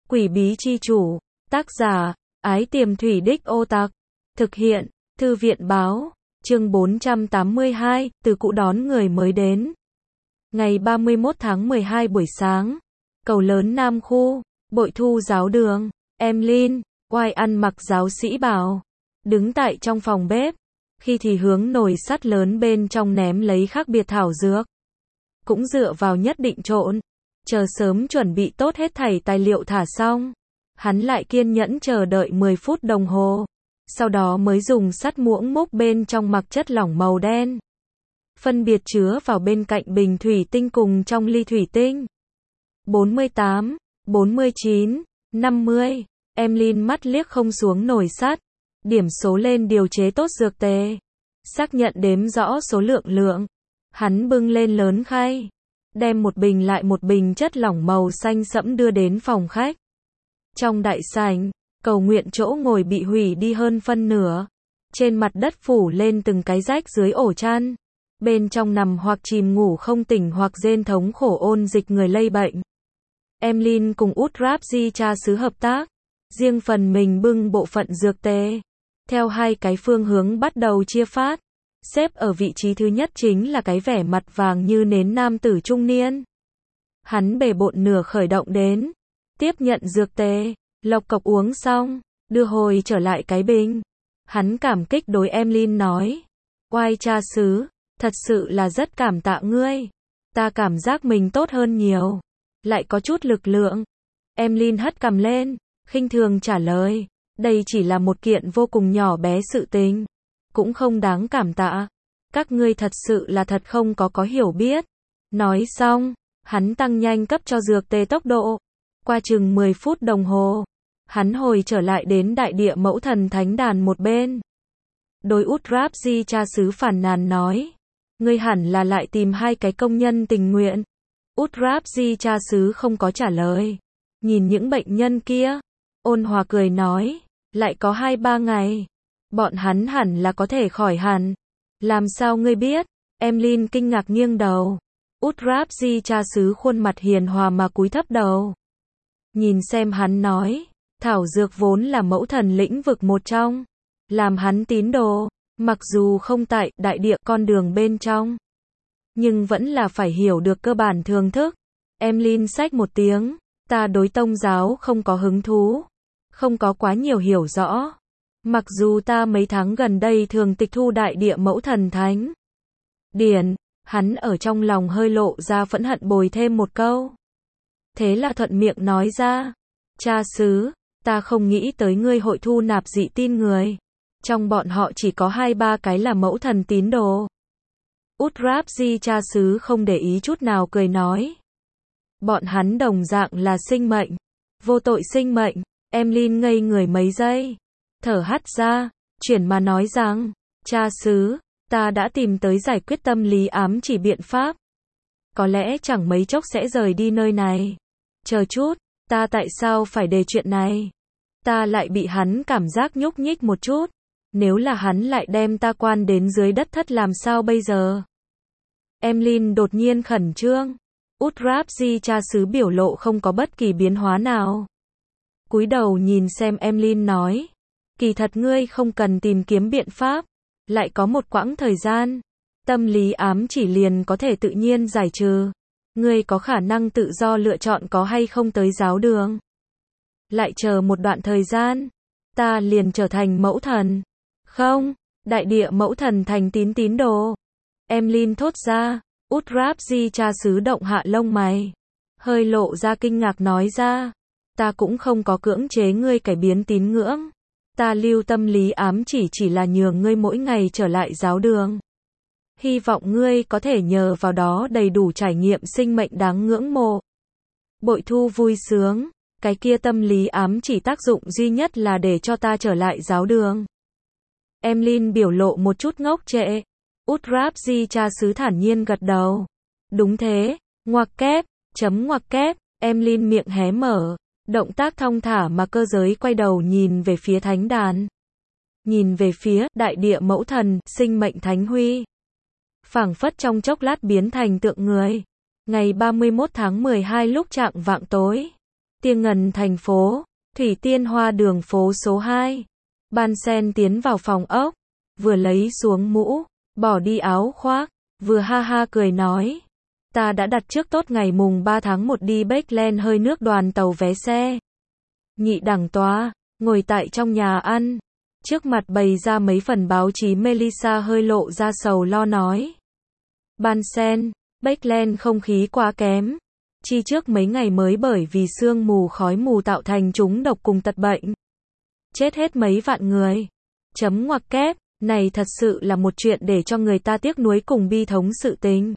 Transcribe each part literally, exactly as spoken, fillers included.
Quỷ bí chi chủ, tác giả, Ái Tiềm Thủy Đích Ô Tặc, thực hiện, Thư viện báo, chương bốn trăm tám mươi hai, từ cũ đón người mới đến. Ngày ba mươi mốt tháng mười hai buổi sáng, cầu lớn Nam Khu, Bội Thu giáo đường, em Linh, oai ăn mặc giáo sĩ bào, đứng tại trong phòng bếp, khi thì hướng nồi sắt lớn bên trong ném lấy khác biệt thảo dược. Cũng dựa vào nhất định trộn, chờ sớm chuẩn bị tốt hết thảy tài liệu thả xong. Hắn lại kiên nhẫn chờ đợi mười phút đồng hồ, sau đó mới dùng sắt muỗng múc bên trong mặc chất lỏng màu đen. Phân biệt chứa vào bên cạnh bình thủy tinh cùng trong ly thủy tinh. bốn mươi tám, bốn mươi chín, năm mươi, em Linh mắt liếc không xuống nồi sắt, điểm số lên điều chế tốt dược tề. Xác nhận đếm rõ số lượng lượng. Hắn bưng lên lớn khay, đem một bình lại một bình chất lỏng màu xanh sẫm đưa đến phòng khách. Trong đại sảnh, cầu nguyện chỗ ngồi bị hủy đi hơn phân nửa. Trên mặt đất phủ lên từng cái rách dưới ổ chăn. Bên trong nằm hoặc chìm ngủ không tỉnh hoặc rên thống khổ ôn dịch người lây bệnh. Em Linh cùng Út Ráp Di cha xứ hợp tác. Riêng phần mình bưng bộ phận dược tề. Theo hai cái phương hướng bắt đầu chia phát. Xếp ở vị trí thứ nhất chính là cái vẻ mặt vàng như nến nam tử trung niên. Hắn bề bộn nửa khởi động đến. Tiếp nhận dược tề, lộc cộc uống xong, đưa hồi trở lại cái bình. Hắn cảm kích đối em Linh nói. Oai cha xứ, thật sự là rất cảm tạ ngươi. Ta cảm giác mình tốt hơn nhiều. Lại có chút lực lượng. Em Linh hất cằm lên, khinh thường trả lời. Đây chỉ là một kiện vô cùng nhỏ bé sự tình. Cũng không đáng cảm tạ. Các ngươi thật sự là thật không có có hiểu biết. Nói xong, hắn tăng nhanh cấp cho dược tề tốc độ. Qua chừng mười phút đồng hồ, hắn hồi trở lại đến đại địa mẫu thần thánh đàn một bên. Đối Út Ráp Di cha xứ phản nàn nói. Ngươi hẳn là lại tìm hai cái công nhân tình nguyện. Út Ráp Di cha xứ không có trả lời. Nhìn những bệnh nhân kia, ôn hòa cười nói. Lại có hai ba ngày. Bọn hắn hẳn là có thể khỏi hẳn. Làm sao ngươi biết? Em Linh kinh ngạc nghiêng đầu. Út Ráp Di cha xứ khuôn mặt hiền hòa mà cúi thấp đầu. Nhìn xem hắn nói. Thảo dược vốn là mẫu thần lĩnh vực một trong. Làm hắn tín đồ. Mặc dù không tại đại địa con đường bên trong. Nhưng vẫn là phải hiểu được cơ bản thường thức. Em Linh xách một tiếng. Ta đối tông giáo không có hứng thú. Không có quá nhiều hiểu rõ. Mặc dù ta mấy tháng gần đây thường tịch thu đại địa mẫu thần thánh điển, hắn ở trong lòng hơi lộ ra phẫn hận bồi thêm một câu. Thế là thuận miệng nói ra, cha xứ, ta không nghĩ tới ngươi hội thu nạp dị tin người. Trong bọn họ chỉ có hai ba cái là mẫu thần tín đồ. Út Ráp Di cha xứ không để ý chút nào cười nói. Bọn hắn đồng dạng là sinh mệnh, vô tội sinh mệnh. Em Linh ngây người mấy giây. Thở hắt ra, chuyển mà nói rằng, cha xứ, ta đã tìm tới giải quyết tâm lý ám chỉ biện pháp. Có lẽ chẳng mấy chốc sẽ rời đi nơi này. Chờ chút, ta tại sao phải đề chuyện này? Ta lại bị hắn cảm giác nhúc nhích một chút. Nếu là hắn lại đem ta quan đến dưới đất thất làm sao bây giờ? Em Linh đột nhiên khẩn trương. Út Ráp Di cha xứ biểu lộ không có bất kỳ biến hóa nào. Cúi đầu nhìn xem em Linh nói. Kỳ thật ngươi không cần tìm kiếm biện pháp. Lại có một quãng thời gian. Tâm lý ám chỉ liền có thể tự nhiên giải trừ. Ngươi có khả năng tự do lựa chọn có hay không tới giáo đường. Lại chờ một đoạn thời gian. Ta liền trở thành mẫu thần. Không, đại địa mẫu thần thành tín tín đồ. Em Linh thốt ra. Út Ráp Di cha xứ động hạ lông mày. Hơi lộ ra kinh ngạc nói ra. Ta cũng không có cưỡng chế ngươi cải biến tín ngưỡng. Ta lưu tâm lý ám chỉ chỉ là nhường ngươi mỗi ngày trở lại giáo đường. Hy vọng ngươi có thể nhờ vào đó đầy đủ trải nghiệm sinh mệnh đáng ngưỡng mộ. Bội Thu vui sướng. Cái kia tâm lý ám chỉ tác dụng duy nhất là để cho ta trở lại giáo đường. Em Linh biểu lộ một chút ngốc trệ. Út Ráp Di cha xứ thản nhiên gật đầu. Đúng thế, ngoặc kép, chấm ngoặc kép, em Linh miệng hé mở. Động tác thong thả mà cơ giới quay đầu nhìn về phía thánh đàn. Nhìn về phía đại địa mẫu thần, sinh mệnh thánh huy. Phảng phất trong chốc lát biến thành tượng người. Ngày ba mươi mốt tháng mười hai lúc chạng vạng tối. Tiên Ngần thành phố, Thủy Tiên Hoa đường phố số hai. Ban Sen tiến vào phòng ốc, vừa lấy xuống mũ, bỏ đi áo khoác, vừa ha ha cười nói. Ta đã đặt trước tốt ngày mùng ba tháng một đi Backland hơi nước đoàn tàu vé xe. Nhị đẳng tòa, ngồi tại trong nhà ăn. Trước mặt bày ra mấy phần báo chí Melissa hơi lộ ra sầu lo nói. Ban Sen, Backland không khí quá kém. Chi trước mấy ngày mới bởi vì sương mù khói mù tạo thành trúng độc cùng tật bệnh. Chết hết mấy vạn người. Chấm ngoặc kép, này thật sự là một chuyện để cho người ta tiếc nuối cùng bi thống sự tình.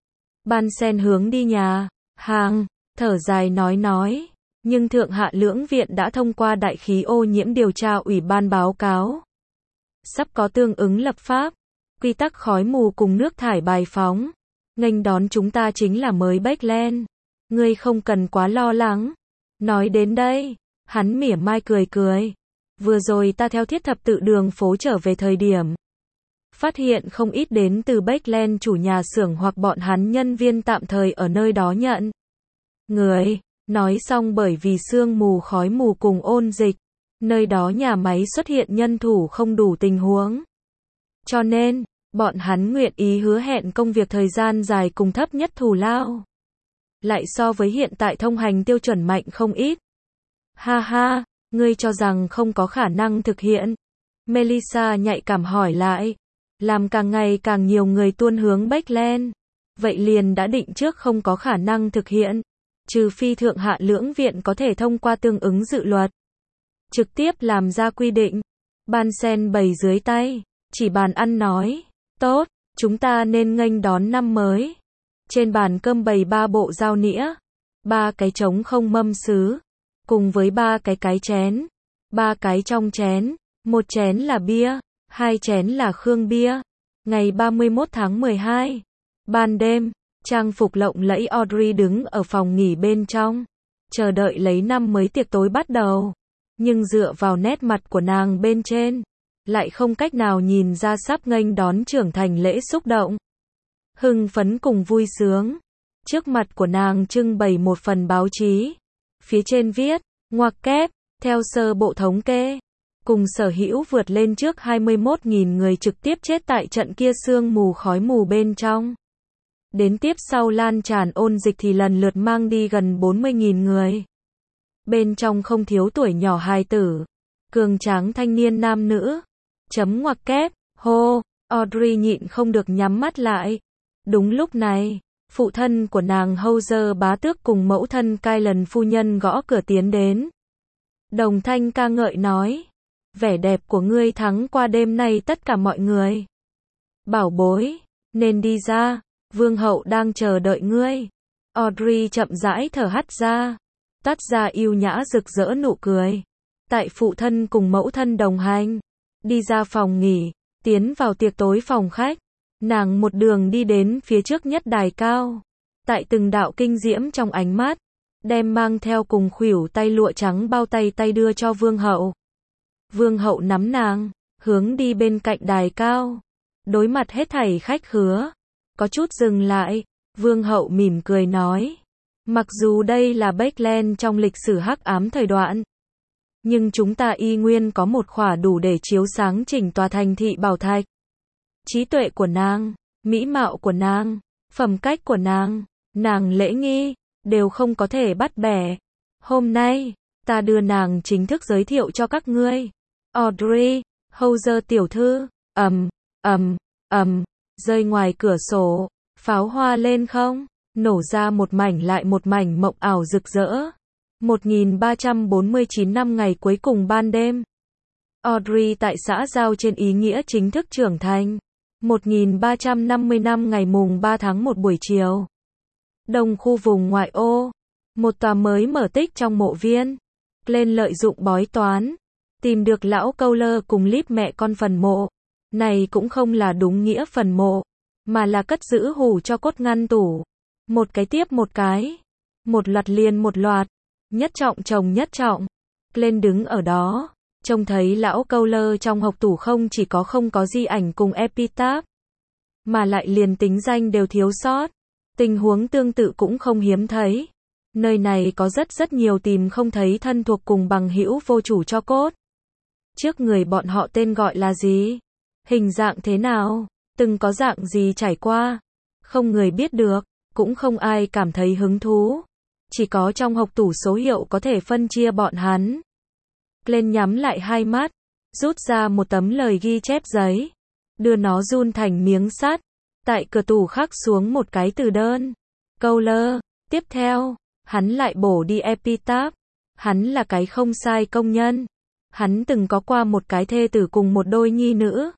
Ban Sen hướng đi nhà, hàng, thở dài nói nói. Nhưng Thượng Hạ Lưỡng Viện đã thông qua đại khí ô nhiễm điều tra ủy ban báo cáo. Sắp có tương ứng lập pháp, quy tắc khói mù cùng nước thải bài phóng. Nghênh đón chúng ta chính là mới Backland. Ngươi không cần quá lo lắng. Nói đến đây, hắn mỉa mai cười cười. Vừa rồi ta theo thiết thập tự đường phố trở về thời điểm. Phát hiện không ít đến từ Backland chủ nhà xưởng hoặc bọn hắn nhân viên tạm thời ở nơi đó nhận. Người, nói xong bởi vì sương mù khói mù cùng ôn dịch. Nơi đó nhà máy xuất hiện nhân thủ không đủ tình huống. Cho nên, bọn hắn nguyện ý hứa hẹn công việc thời gian dài cùng thấp nhất thù lao. Lại so với hiện tại thông hành tiêu chuẩn mạnh không ít. Ha ha, ngươi cho rằng không có khả năng thực hiện. Melissa nhạy cảm hỏi lại. Làm càng ngày càng nhiều người tuôn hướng Backland. Vậy liền đã định trước không có khả năng thực hiện. Trừ phi Thượng Hạ Lưỡng Viện có thể thông qua tương ứng dự luật. Trực tiếp làm ra quy định. Ban Sen bày dưới tay. Chỉ bàn ăn nói. Tốt, chúng ta nên nghênh đón năm mới. Trên bàn cơm bày ba bộ dao nĩa. Ba cái trống không mâm sứ. Cùng với ba cái cái chén. Ba cái trong chén. Một chén là bia. Hai chén là khương bia. Ngày ba mươi mốt tháng mười hai. Ban đêm, trang phục lộng lẫy Audrey đứng ở phòng nghỉ bên trong. Chờ đợi lấy năm mới tiệc tối bắt đầu. Nhưng dựa vào nét mặt của nàng bên trên. Lại không cách nào nhìn ra sắp nghênh đón trưởng thành lễ xúc động. Hưng phấn cùng vui sướng. Trước mặt của nàng trưng bày một phần báo chí. Phía trên viết, ngoặc kép, theo sơ bộ thống kê. Cùng sở hữu vượt lên trước hai mươi mốt nghìn người trực tiếp chết tại trận kia sương mù khói mù bên trong. Đến tiếp sau lan tràn ôn dịch thì lần lượt mang đi gần bốn mươi nghìn người. Bên trong không thiếu tuổi nhỏ hài tử. Cường tráng thanh niên nam nữ. Chấm ngoặc kép, hô, Audrey nhịn không được nhắm mắt lại. Đúng lúc này, phụ thân của nàng Hauser bá tước cùng mẫu thân Kylan phu nhân gõ cửa tiến đến. Đồng thanh ca ngợi nói. Vẻ đẹp của ngươi thắng qua đêm nay tất cả mọi người. Bảo bối, nên đi ra, vương hậu đang chờ đợi ngươi. Audrey chậm rãi thở hắt ra. Tắt ra yêu nhã rực rỡ nụ cười. Tại phụ thân cùng mẫu thân đồng hành. Đi ra phòng nghỉ, tiến vào tiệc tối phòng khách. Nàng một đường đi đến phía trước nhất đài cao. Tại từng đạo kinh diễm trong ánh mắt. Đem mang theo cùng khuỷu tay lụa trắng bao tay tay đưa cho vương hậu. Vương hậu nắm nàng, hướng đi bên cạnh đài cao. Đối mặt hết thảy khách khứa. Có chút dừng lại, vương hậu mỉm cười nói. Mặc dù đây là Backland trong lịch sử hắc ám thời đoạn. Nhưng chúng ta y nguyên có một khỏa đủ để chiếu sáng chỉnh tòa thành thị bảo thạch. Trí tuệ của nàng, mỹ mạo của nàng, phẩm cách của nàng, nàng lễ nghi, đều không có thể bắt bẻ. Hôm nay, ta đưa nàng chính thức giới thiệu cho các ngươi. Audrey, Hauser tiểu thư, ầm, ầm, ầm, rơi ngoài cửa sổ, pháo hoa lên không, nổ ra một mảnh lại một mảnh mộng ảo rực rỡ. một nghìn ba trăm bốn mươi chín năm ngày cuối cùng ban đêm. Audrey tại xã giao trên ý nghĩa chính thức trưởng thành. một nghìn ba trăm năm mươi năm ngày mùng ba tháng một buổi chiều. Đông khu vùng ngoại ô. Một tòa mới mở tích trong mộ viên. Lên lợi dụng bói toán. Tìm được lão câu lơ cùng líp mẹ con phần mộ. Này cũng không là đúng nghĩa phần mộ. Mà là cất giữ hủ cho cốt ngăn tủ. Một cái tiếp một cái. Một loạt liền một loạt. Nhất trọng chồng nhất trọng. Lên đứng ở đó. Trông thấy lão câu lơ trong hộc tủ không chỉ có không có di ảnh cùng epitaph. Mà lại liền tính danh đều thiếu sót. Tình huống tương tự cũng không hiếm thấy. Nơi này có rất rất nhiều tìm không thấy thân thuộc cùng bằng hữu vô chủ cho cốt. Trước người bọn họ tên gọi là gì? Hình dạng thế nào? Từng có dạng gì trải qua? Không người biết được, cũng không ai cảm thấy hứng thú. Chỉ có trong hộc tủ số hiệu có thể phân chia bọn hắn. Glenn nhắm lại hai mắt, rút ra một tấm lời ghi chép giấy, đưa nó run thành miếng sắt. Tại cửa tủ khắc xuống một cái từ đơn. Câu lơ. Tiếp theo, hắn lại bổ đi epitaph. Hắn là cái không sai công nhân. Hắn từng có qua một cái thê tử cùng một đôi nhi nữ.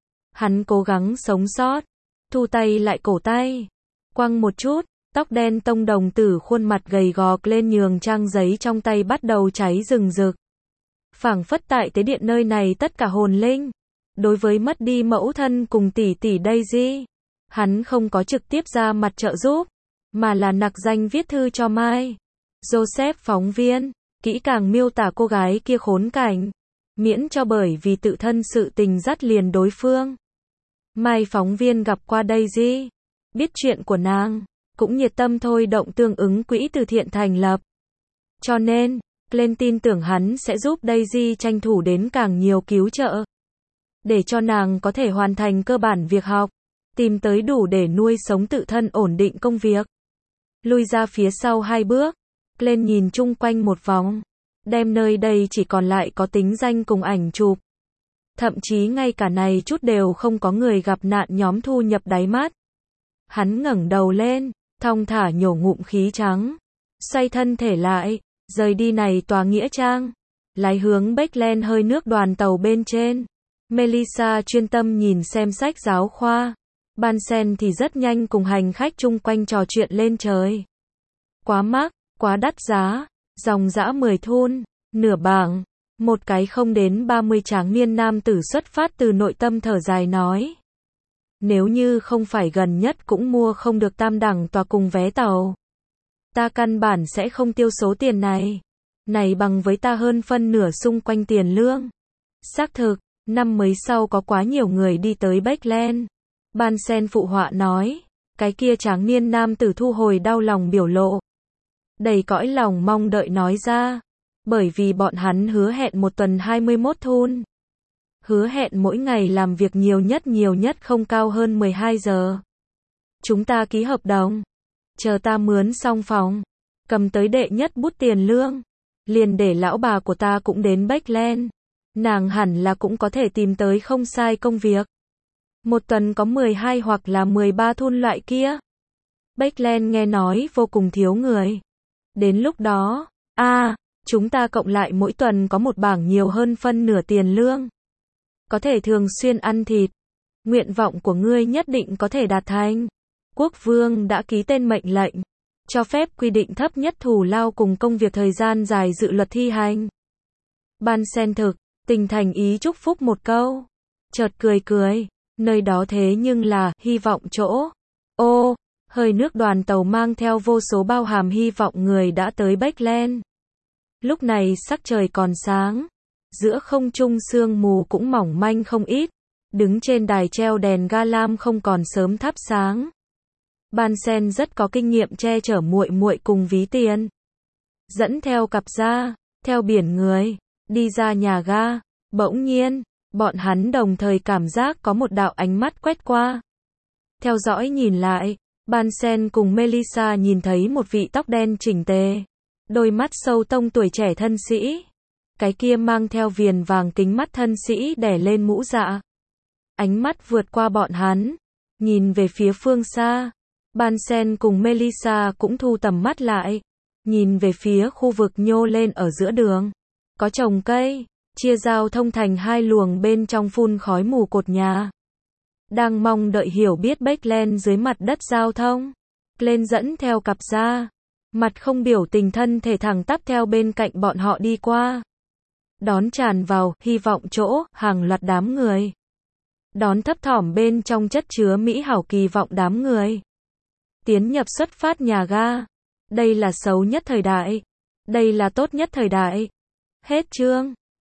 Hắn cố gắng sống sót. Thu tay lại cổ tay. Quăng một chút, tóc đen tông đồng tử khuôn mặt gầy gò lên nhường trang giấy trong tay bắt đầu cháy rừng rực. Phảng phất tại tế điện nơi này tất cả hồn linh. Đối với mất đi mẫu thân cùng tỷ tỷ Daisy, hắn không có trực tiếp ra mặt trợ giúp, mà là nặc danh viết thư cho Mai. Joseph phóng viên, kỹ càng miêu tả cô gái kia khốn cảnh, miễn cho bởi vì tự thân sự tình dắt liền đối phương. Mai phóng viên gặp qua Daisy, biết chuyện của nàng, cũng nhiệt tâm thôi động tương ứng quỹ từ thiện thành lập. Cho nên, Glenn tin tưởng hắn sẽ giúp Daisy tranh thủ đến càng nhiều cứu trợ, để cho nàng có thể hoàn thành cơ bản việc học, tìm tới đủ để nuôi sống tự thân ổn định công việc. Lui ra phía sau hai bước, Glenn nhìn chung quanh một vòng, đem nơi đây chỉ còn lại có tính danh cùng ảnh chụp. Thậm chí ngay cả này chút đều không có người gặp nạn nhóm thu nhập đáy mắt. Hắn ngẩng đầu lên, thong thả nhổ ngụm khí trắng, xoay thân thể lại, rời đi này tòa nghĩa trang, lái hướng Beckland hơi nước đoàn tàu bên trên. Melissa chuyên tâm nhìn xem sách giáo khoa. Bansen thì rất nhanh cùng hành khách chung quanh trò chuyện lên trời. Quá mắc, quá đắt giá, dòng dã mười thun, nửa bảng. Một cái không đến ba mươi tráng niên nam tử xuất phát từ nội tâm thở dài nói. Nếu như không phải gần nhất cũng mua không được tam đẳng tòa cùng vé tàu. Ta căn bản sẽ không tiêu số tiền này. Này bằng với ta hơn phân nửa xung quanh tiền lương. Xác thực, năm mới sau có quá nhiều người đi tới Beckland. Bansen phụ họa nói. Cái kia tráng niên nam tử thu hồi đau lòng biểu lộ. Đầy cõi lòng mong đợi nói ra. Bởi vì bọn hắn hứa hẹn một tuần hai mươi mốt thun. Hứa hẹn mỗi ngày làm việc nhiều nhất nhiều nhất không cao hơn mười hai giờ. Chúng ta ký hợp đồng. Chờ ta mướn xong phòng. Cầm tới đệ nhất bút tiền lương. Liền để lão bà của ta cũng đến Beckland. Nàng hẳn là cũng có thể tìm tới không sai công việc. Một tuần có mười hai hoặc là mười ba thun loại kia. Beckland nghe nói vô cùng thiếu người. Đến lúc đó, a à, chúng ta cộng lại mỗi tuần có một bảng nhiều hơn phân nửa tiền lương. Có thể thường xuyên ăn thịt. Nguyện vọng của ngươi nhất định có thể đạt thành. Quốc vương đã ký tên mệnh lệnh, cho phép quy định thấp nhất thù lao cùng công việc thời gian dài dự luật thi hành. Bansen thực, tình thành ý chúc phúc một câu. Chợt cười cười, nơi đó thế nhưng là, hy vọng chỗ. Ô, hơi nước đoàn tàu mang theo vô số bao hàm hy vọng người đã tới Beckland. Lúc này sắc trời còn sáng. Giữa không trung sương mù cũng mỏng manh không ít. Đứng trên đài treo đèn ga lam không còn sớm thắp sáng. Bansen rất có kinh nghiệm che chở muội muội cùng ví tiền. Dẫn theo cặp ra, theo biển người, đi ra nhà ga. Bỗng nhiên, bọn hắn đồng thời cảm giác có một đạo ánh mắt quét qua. Theo dõi nhìn lại, Bansen cùng Melissa nhìn thấy một vị tóc đen chỉnh tề. Đôi mắt sâu tông tuổi trẻ thân sĩ. Cái kia mang theo viền vàng kính mắt thân sĩ đè lên mũ dạ. Ánh mắt vượt qua bọn hắn, nhìn về phía phương xa. Bansen cùng Melissa cũng thu tầm mắt lại, nhìn về phía khu vực nhô lên ở giữa đường. Có trồng cây, chia giao thông thành hai luồng bên trong phun khói mù cột nhà. Đang mong đợi hiểu biết Beckland dưới mặt đất giao thông. Glenn dẫn theo cặp ra, mặt không biểu tình thân thể thẳng tắp theo bên cạnh bọn họ đi qua. Đón tràn vào, hy vọng chỗ, hàng loạt đám người. Đón thấp thỏm bên trong chất chứa mỹ hảo kỳ vọng đám người. Tiến nhập xuất phát nhà ga. Đây là xấu nhất thời đại. Đây là tốt nhất thời đại. Hết chương.